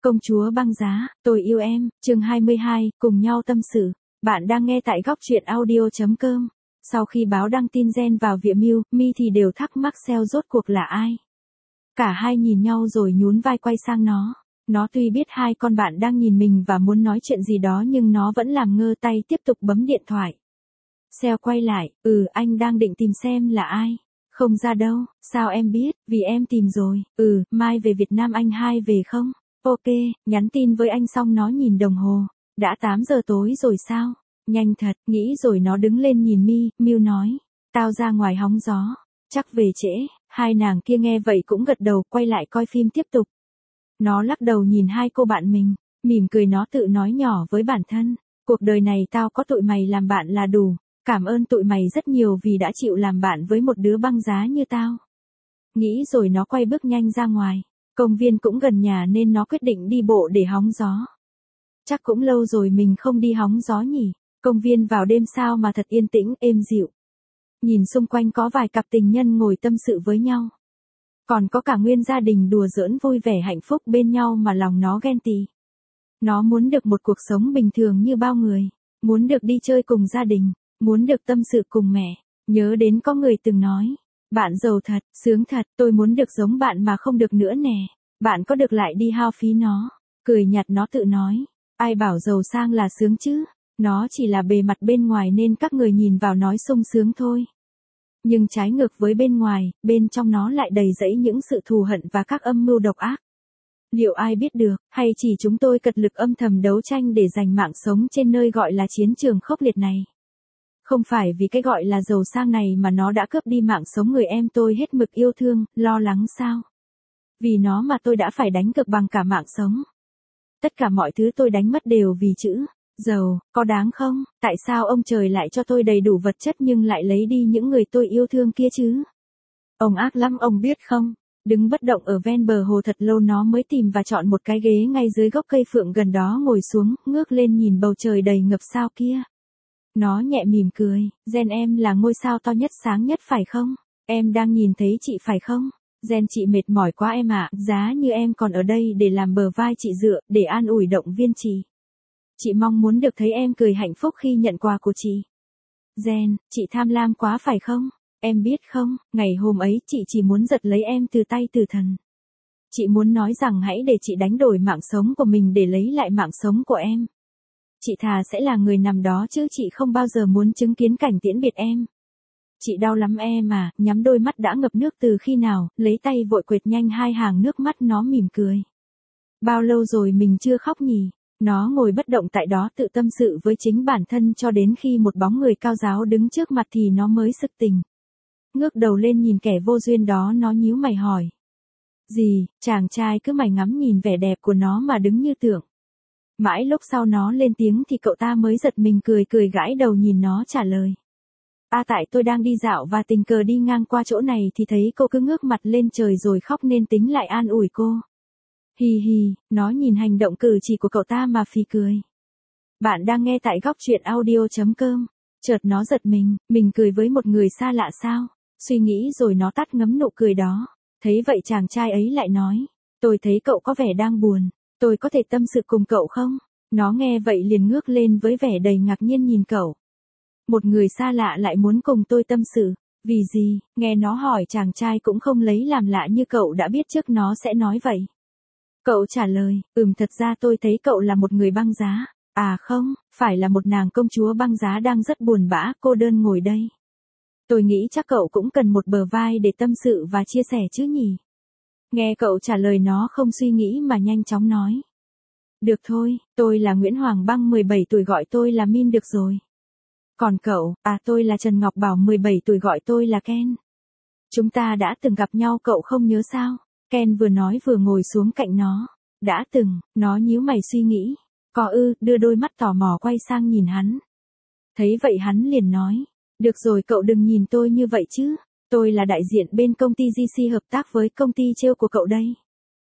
Công chúa băng giá, tôi yêu em, chương 22, cùng nhau tâm sự. Bạn đang nghe tại góc truyện audio.com. Sau khi báo đăng tin Gen vào Vimeo, Mi thì đều thắc mắc Seo rốt cuộc là ai. Cả hai nhìn nhau rồi nhún vai quay sang nó. Nó tuy biết hai con bạn đang nhìn mình và muốn nói chuyện gì đó nhưng nó vẫn làm ngơ tay tiếp tục bấm điện thoại. Seo quay lại, anh đang định tìm xem là ai. Không ra đâu, sao em biết, vì em tìm rồi, mai về Việt Nam anh hai về không? Ok, nhắn tin với anh xong nó nhìn đồng hồ, đã 8 giờ tối rồi sao? Nhanh thật, nghĩ rồi nó đứng lên nhìn Miu nói, tao ra ngoài hóng gió, chắc về trễ, hai nàng kia nghe vậy cũng gật đầu quay lại coi phim tiếp tục. Nó lắc đầu nhìn hai cô bạn mình, mỉm cười nó tự nói nhỏ với bản thân, cuộc đời này tao có tụi mày làm bạn là đủ. Cảm ơn tụi mày rất nhiều vì đã chịu làm bạn với một đứa băng giá như tao. Nghĩ rồi nó quay bước nhanh ra ngoài. Công viên cũng gần nhà nên nó quyết định đi bộ để hóng gió. Chắc cũng lâu rồi mình không đi hóng gió nhỉ. Công viên vào đêm sao mà thật yên tĩnh, êm dịu. Nhìn xung quanh có vài cặp tình nhân ngồi tâm sự với nhau. Còn có cả nguyên gia đình đùa giỡn vui vẻ hạnh phúc bên nhau mà lòng nó ghen tị. Nó muốn được một cuộc sống bình thường như bao người. Muốn được đi chơi cùng gia đình. Muốn được tâm sự cùng mẹ, nhớ đến có người từng nói, bạn giàu thật, sướng thật, tôi muốn được giống bạn mà không được nữa nè, bạn có được lại đi hao phí nó, cười nhạt nó tự nói, ai bảo giàu sang là sướng chứ, nó chỉ là bề mặt bên ngoài nên các người nhìn vào nói sung sướng thôi. Nhưng trái ngược với bên ngoài, bên trong nó lại đầy rẫy những sự thù hận và các âm mưu độc ác. Liệu ai biết được, hay chỉ chúng tôi cật lực âm thầm đấu tranh để giành mạng sống trên nơi gọi là chiến trường khốc liệt này. Không phải vì cái gọi là giàu sang này mà nó đã cướp đi mạng sống người em tôi hết mực yêu thương, lo lắng sao? Vì nó mà tôi đã phải đánh cược bằng cả mạng sống. Tất cả mọi thứ tôi đánh mất đều vì chữ giàu, có đáng không? Tại sao ông trời lại cho tôi đầy đủ vật chất nhưng lại lấy đi những người tôi yêu thương kia chứ? Ông ác lắm ông biết không? Đứng bất động ở ven bờ hồ thật lâu nó mới tìm và chọn một cái ghế ngay dưới gốc cây phượng gần đó ngồi xuống, ngước lên nhìn bầu trời đầy ngập sao kia. Nó nhẹ mỉm cười, Gen em là ngôi sao to nhất sáng nhất phải không? Em đang nhìn thấy chị phải không? Gen chị mệt mỏi quá em ạ, giá như em còn ở đây để làm bờ vai chị dựa, để an ủi động viên chị. Chị mong muốn được thấy em cười hạnh phúc khi nhận quà của chị. Gen, chị tham lam quá phải không? Em biết không, ngày hôm ấy chị chỉ muốn giật lấy em từ tay tử thần. Chị muốn nói rằng hãy để chị đánh đổi mạng sống của mình để lấy lại mạng sống của em. Chị thà sẽ là người nằm đó chứ chị không bao giờ muốn chứng kiến cảnh tiễn biệt em. Chị đau lắm em à, nhắm đôi mắt đã ngập nước từ khi nào, lấy tay vội quệt nhanh hai hàng nước mắt nó mỉm cười. Bao lâu rồi mình chưa khóc nhỉ? Nó ngồi bất động tại đó tự tâm sự với chính bản thân cho đến khi một bóng người cao giáo đứng trước mặt thì nó mới sực tỉnh. Ngước đầu lên nhìn kẻ vô duyên đó nó nhíu mày hỏi. Gì, chàng trai cứ mải ngắm nhìn vẻ đẹp của nó mà đứng như tượng. Mãi lúc sau nó lên tiếng thì cậu ta mới giật mình cười gãi đầu nhìn nó trả lời. Tại tôi đang đi dạo và tình cờ đi ngang qua chỗ này thì thấy cô cứ ngước mặt lên trời rồi khóc nên tính lại an ủi cô. Hì hì, nó nhìn hành động cử chỉ của cậu ta mà phì cười. Bạn đang nghe tại góc truyện audio.com. Chợt nó giật mình cười với một người xa lạ sao? Suy nghĩ rồi nó tắt ngấm nụ cười đó. Thấy vậy chàng trai ấy lại nói. Tôi thấy cậu có vẻ đang buồn. Tôi có thể tâm sự cùng cậu không? Nó nghe vậy liền ngước lên với vẻ đầy ngạc nhiên nhìn cậu. Một người xa lạ lại muốn cùng tôi tâm sự. Vì gì? Nghe nó hỏi chàng trai cũng không lấy làm lạ như cậu đã biết trước nó sẽ nói vậy. Cậu trả lời, thật ra tôi thấy cậu là một người băng giá. À không, phải là một nàng công chúa băng giá đang rất buồn bã, cô đơn ngồi đây. Tôi nghĩ chắc cậu cũng cần một bờ vai để tâm sự và chia sẻ chứ nhỉ? Nghe cậu trả lời nó không suy nghĩ mà nhanh chóng nói. Được thôi, tôi là Nguyễn Hoàng Băng 17 tuổi gọi tôi là Min được rồi. Còn cậu, tôi là Trần Ngọc Bảo 17 tuổi gọi tôi là Ken. Chúng ta đã từng gặp nhau cậu không nhớ sao? Ken vừa nói vừa ngồi xuống cạnh nó. Đã từng, nó nhíu mày suy nghĩ. Có đưa đôi mắt tò mò quay sang nhìn hắn. Thấy vậy hắn liền nói. Được rồi cậu đừng nhìn tôi như vậy chứ. Tôi là đại diện bên công ty GC hợp tác với công ty treo của cậu đây.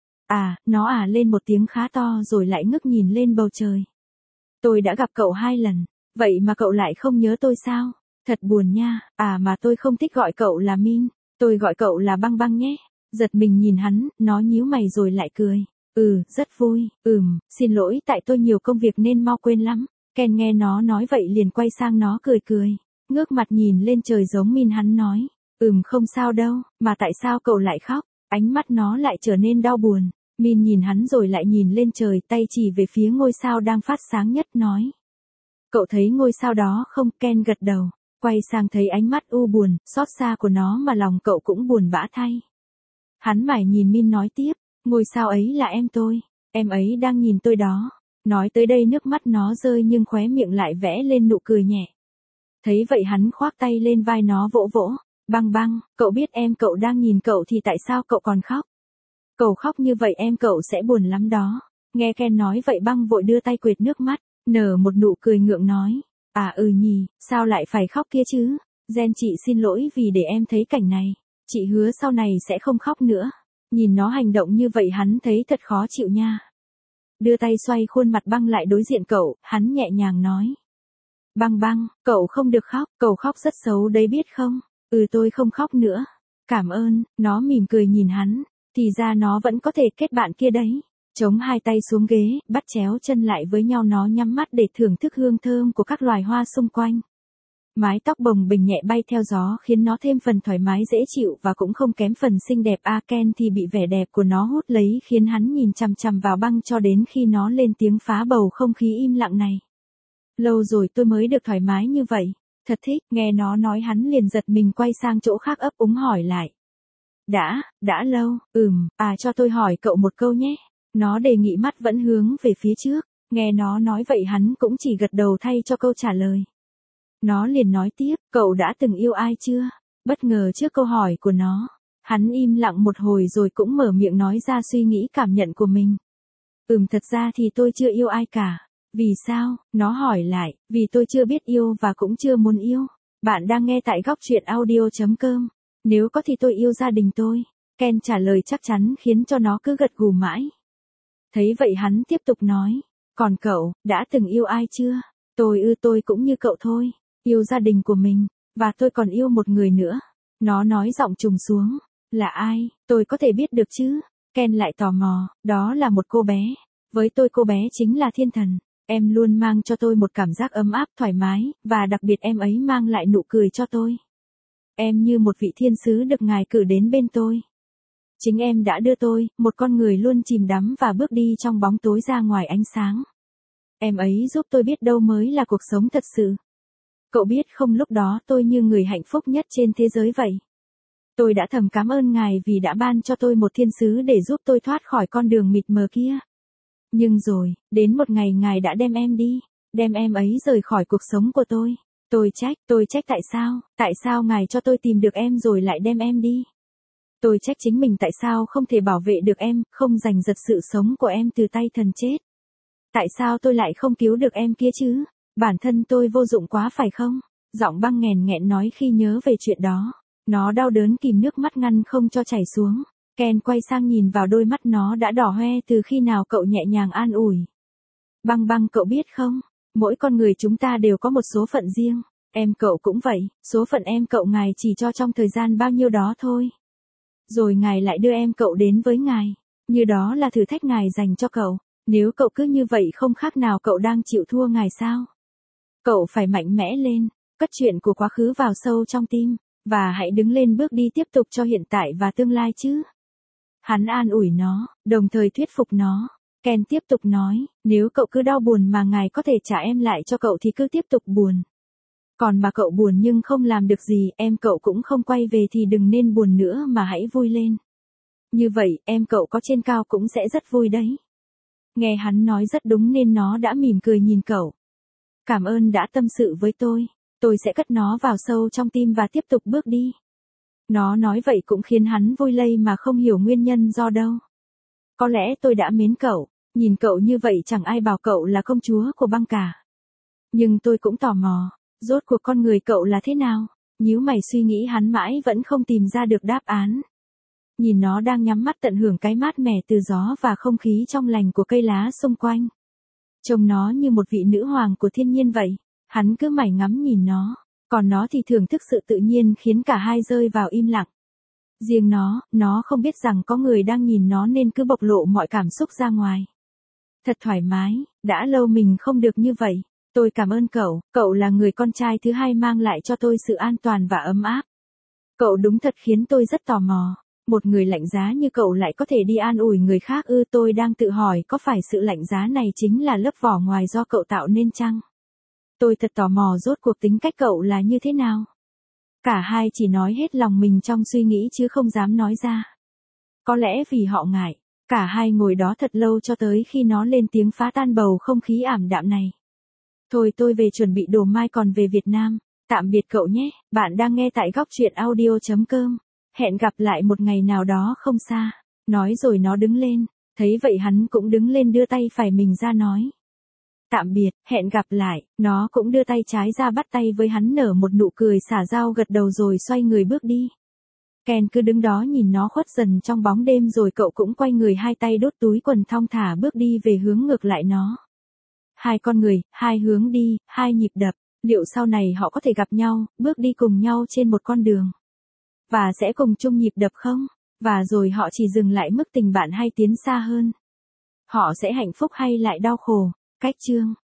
Nó lên một tiếng khá to rồi lại ngước nhìn lên bầu trời. Tôi đã gặp cậu 2 lần, vậy mà cậu lại không nhớ tôi sao? Thật buồn nha, mà tôi không thích gọi cậu là Min, tôi gọi cậu là Băng Băng nhé. Giật mình nhìn hắn, nó nhíu mày rồi lại cười. Rất vui, xin lỗi tại tôi nhiều công việc nên mau quên lắm. Ken nghe nó nói vậy liền quay sang nó cười cười, ngước mặt nhìn lên trời giống Min hắn nói. Không sao đâu, mà tại sao cậu lại khóc? Ánh mắt nó lại trở nên đau buồn. Min nhìn hắn rồi lại nhìn lên trời, tay chỉ về phía ngôi sao đang phát sáng nhất nói. Cậu thấy ngôi sao đó không? Ken gật đầu, quay sang thấy ánh mắt u buồn, xót xa của nó mà lòng cậu cũng buồn bã thay. Hắn mải nhìn Min nói tiếp, ngôi sao ấy là em tôi, em ấy đang nhìn tôi đó. Nói tới đây nước mắt nó rơi nhưng khóe miệng lại vẽ lên nụ cười nhẹ. Thấy vậy hắn khoác tay lên vai nó vỗ vỗ. Băng băng, cậu biết em cậu đang nhìn cậu thì tại sao cậu còn khóc? Cậu khóc như vậy em cậu sẽ buồn lắm đó. Nghe Ken nói vậy băng vội đưa tay quệt nước mắt, nở một nụ cười ngượng nói. Nhỉ, sao lại phải khóc kia chứ? Gen chị xin lỗi vì để em thấy cảnh này. Chị hứa sau này sẽ không khóc nữa. Nhìn nó hành động như vậy hắn thấy thật khó chịu nha. Đưa tay xoay khuôn mặt băng lại đối diện cậu, hắn nhẹ nhàng nói. Băng băng, cậu không được khóc, cậu khóc rất xấu đấy biết không? Tôi không khóc nữa. Cảm ơn, nó mỉm cười nhìn hắn. Thì ra nó vẫn có thể kết bạn kia đấy. Chống hai tay xuống ghế, bắt chéo chân lại với nhau nó nhắm mắt để thưởng thức hương thơm của các loài hoa xung quanh. Mái tóc bồng bềnh nhẹ bay theo gió khiến nó thêm phần thoải mái dễ chịu và cũng không kém phần xinh đẹp. Ken thì bị vẻ đẹp của nó hút lấy khiến hắn nhìn chằm chằm vào băng cho đến khi nó lên tiếng phá bầu không khí im lặng này. Lâu rồi tôi mới được thoải mái như vậy. Thật thích, nghe nó nói hắn liền giật mình quay sang chỗ khác ấp úng hỏi lại. Đã lâu, cho tôi hỏi cậu một câu nhé. Nó đề nghị mắt vẫn hướng về phía trước, nghe nó nói vậy hắn cũng chỉ gật đầu thay cho câu trả lời. Nó liền nói tiếp, cậu đã từng yêu ai chưa? Bất ngờ trước câu hỏi của nó, hắn im lặng một hồi rồi cũng mở miệng nói ra suy nghĩ cảm nhận của mình. Thật ra thì tôi chưa yêu ai cả. Vì sao? Nó hỏi lại, vì tôi chưa biết yêu và cũng chưa muốn yêu. Bạn đang nghe tại góc truyện audio.com. Nếu có thì tôi yêu gia đình tôi. Ken trả lời chắc chắn khiến cho nó cứ gật gù mãi. Thấy vậy hắn tiếp tục nói, còn cậu, đã từng yêu ai chưa? Tôi cũng như cậu thôi, yêu gia đình của mình, và tôi còn yêu một người nữa. Nó nói giọng trùng xuống, là ai, tôi có thể biết được chứ? Ken lại tò mò, đó là một cô bé. Với tôi cô bé chính là thiên thần. Em luôn mang cho tôi một cảm giác ấm áp thoải mái, và đặc biệt em ấy mang lại nụ cười cho tôi. Em như một vị thiên sứ được ngài cử đến bên tôi. Chính em đã đưa tôi, một con người luôn chìm đắm và bước đi trong bóng tối ra ngoài ánh sáng. Em ấy giúp tôi biết đâu mới là cuộc sống thật sự. Cậu biết không, lúc đó tôi như người hạnh phúc nhất trên thế giới vậy. Tôi đã thầm cảm ơn ngài vì đã ban cho tôi một thiên sứ để giúp tôi thoát khỏi con đường mịt mờ kia. Nhưng rồi, đến một ngày ngài đã đem em đi, đem em ấy rời khỏi cuộc sống của tôi. Tôi trách tại sao ngài cho tôi tìm được em rồi lại đem em đi. Tôi trách chính mình tại sao không thể bảo vệ được em, không giành giật sự sống của em từ tay thần chết. Tại sao tôi lại không cứu được em kia chứ? Bản thân tôi vô dụng quá phải không? Giọng băng nghèn nghẹn nói khi nhớ về chuyện đó. Nó đau đớn kìm nước mắt ngăn không cho chảy xuống. Ken quay sang nhìn vào đôi mắt nó đã đỏ hoe từ khi nào cậu nhẹ nhàng an ủi. Băng băng cậu biết không? Mỗi con người chúng ta đều có một số phận riêng. Em cậu cũng vậy, số phận em cậu ngài chỉ cho trong thời gian bao nhiêu đó thôi. Rồi ngài lại đưa em cậu đến với ngài. Như đó là thử thách ngài dành cho cậu. Nếu cậu cứ như vậy không khác nào cậu đang chịu thua ngài sao? Cậu phải mạnh mẽ lên, cất chuyện của quá khứ vào sâu trong tim, và hãy đứng lên bước đi tiếp tục cho hiện tại và tương lai chứ. Hắn an ủi nó, đồng thời thuyết phục nó. Ken tiếp tục nói, nếu cậu cứ đau buồn mà ngài có thể trả em lại cho cậu thì cứ tiếp tục buồn. Còn mà cậu buồn nhưng không làm được gì, em cậu cũng không quay về thì đừng nên buồn nữa mà hãy vui lên. Như vậy, em cậu có trên cao cũng sẽ rất vui đấy. Nghe hắn nói rất đúng nên nó đã mỉm cười nhìn cậu. Cảm ơn đã tâm sự với tôi sẽ cất nó vào sâu trong tim và tiếp tục bước đi. Nó nói vậy cũng khiến hắn vui lây mà không hiểu nguyên nhân do đâu. Có lẽ tôi đã mến cậu, nhìn cậu như vậy chẳng ai bảo cậu là công chúa của băng cả. Nhưng tôi cũng tò mò, rốt cuộc con người cậu là thế nào? Nhíu mày suy nghĩ hắn mãi vẫn không tìm ra được đáp án. Nhìn nó đang nhắm mắt tận hưởng cái mát mẻ từ gió và không khí trong lành của cây lá xung quanh. Trông nó như một vị nữ hoàng của thiên nhiên vậy. Hắn cứ mải ngắm nhìn nó, còn nó thì thưởng thức sự tự nhiên khiến cả hai rơi vào im lặng. Riêng nó không biết rằng có người đang nhìn nó nên cứ bộc lộ mọi cảm xúc ra ngoài. Thật thoải mái, đã lâu mình không được như vậy. Tôi cảm ơn cậu là người con trai thứ hai mang lại cho tôi sự an toàn và ấm áp. Cậu đúng thật khiến tôi rất tò mò. Một người lạnh giá như cậu lại có thể đi an ủi người khác ư? Tôi đang tự hỏi có phải sự lạnh giá này chính là lớp vỏ ngoài do cậu tạo nên chăng? Tôi thật tò mò rốt cuộc tính cách cậu là như thế nào. Cả hai chỉ nói hết lòng mình trong suy nghĩ chứ không dám nói ra. Có lẽ vì họ ngại, cả hai ngồi đó thật lâu cho tới khi nó lên tiếng phá tan bầu không khí ảm đạm này. Thôi tôi về chuẩn bị đồ mai còn về Việt Nam. Tạm biệt cậu nhé, bạn đang nghe tại góc truyện audio.com. Hẹn gặp lại một ngày nào đó không xa. Nói rồi nó đứng lên, thấy vậy hắn cũng đứng lên đưa tay phải mình ra nói. Tạm biệt, hẹn gặp lại, nó cũng đưa tay trái ra bắt tay với hắn nở một nụ cười xả dao gật đầu rồi xoay người bước đi. Ken cứ đứng đó nhìn nó khuất dần trong bóng đêm rồi cậu cũng quay người hai tay đốt túi quần thong thả bước đi về hướng ngược lại nó. Hai con người, hai hướng đi, hai nhịp đập, liệu sau này họ có thể gặp nhau, bước đi cùng nhau trên một con đường? Và sẽ cùng chung nhịp đập không? Và rồi họ chỉ dừng lại mức tình bạn hay tiến xa hơn? Họ sẽ hạnh phúc hay lại đau khổ? Cách chương